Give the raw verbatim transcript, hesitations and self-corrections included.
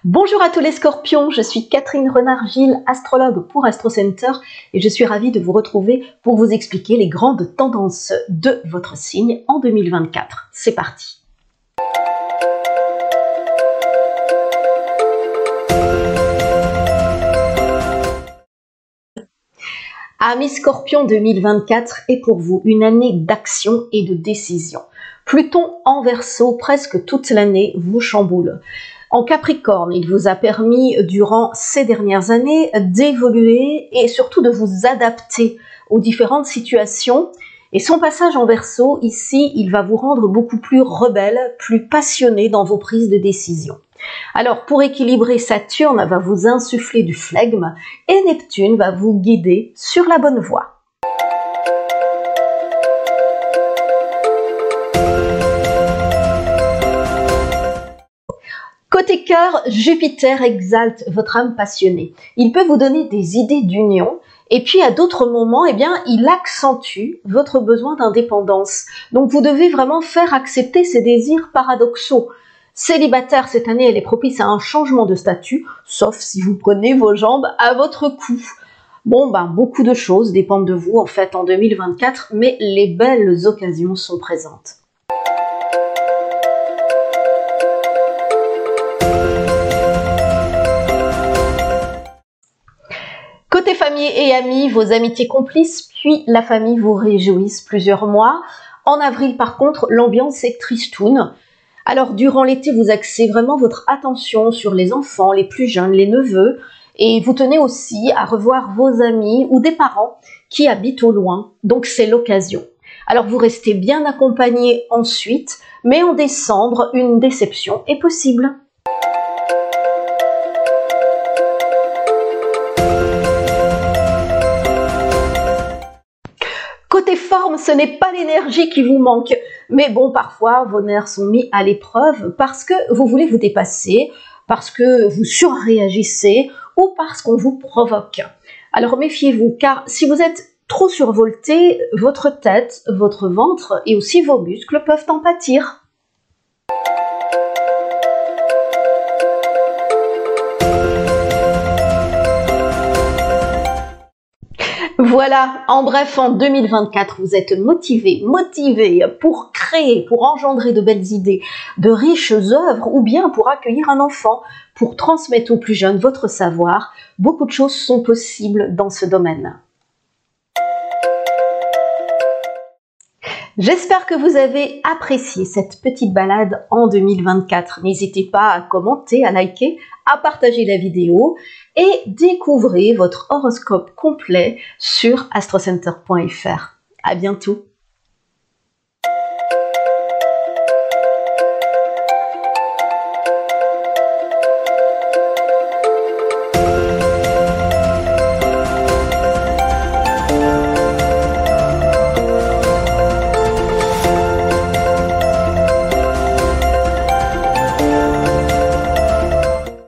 Bonjour à tous les scorpions, je suis Catherine Renard-Gilles, astrologue pour Astro Center et je suis ravie de vous retrouver pour vous expliquer les grandes tendances de votre signe en deux mille vingt-quatre. C'est parti! Amis Scorpions, deux mille vingt-quatre est pour vous une année d'action et de décision. Pluton en Verseau, presque toute l'année, vous chamboule. En Capricorne, il vous a permis durant ces dernières années d'évoluer et surtout de vous adapter aux différentes situations. Et son passage en Verseau, ici, il va vous rendre beaucoup plus rebelle, plus passionné dans vos prises de décision. Alors, pour équilibrer, Saturne va vous insuffler du flegme et Neptune va vous guider sur la bonne voie. Côté cœur, Jupiter exalte votre âme passionnée. Il peut vous donner des idées d'union et puis à d'autres moments, eh bien, il accentue votre besoin d'indépendance. Donc vous devez vraiment faire accepter ces désirs paradoxaux. Célibataire, cette année, elle est propice à un changement de statut, sauf si vous prenez vos jambes à votre cou. Bon, ben, beaucoup de choses dépendent de vous, en fait, en deux mille vingt-quatre, mais les belles occasions sont présentes. Côté famille et amis, vos amitiés complices, puis la famille vous réjouissent plusieurs mois. En avril, par contre, l'ambiance est tristoune. Alors, durant l'été, vous axez vraiment votre attention sur les enfants, les plus jeunes, les neveux, et vous tenez aussi à revoir vos amis ou des parents qui habitent au loin, donc c'est l'occasion. Alors, vous restez bien accompagné ensuite, mais en décembre, une déception est possible. Côté forme, ce n'est pas l'énergie qui vous manque, mais bon, parfois vos nerfs sont mis à l'épreuve parce que vous voulez vous dépasser, parce que vous surréagissez ou parce qu'on vous provoque. Alors méfiez-vous, car si vous êtes trop survolté, votre tête, votre ventre et aussi vos muscles peuvent en pâtir. Voilà, en bref, en deux mille vingt-quatre, vous êtes motivé, motivé pour créer, pour engendrer de belles idées, de riches œuvres ou bien pour accueillir un enfant, pour transmettre aux plus jeunes votre savoir. Beaucoup de choses sont possibles dans ce domaine. J'espère que vous avez apprécié cette petite balade en deux mille vingt-quatre. N'hésitez pas à commenter, à liker, à partager la vidéo et découvrez votre horoscope complet sur astrocenter point F R. À bientôt.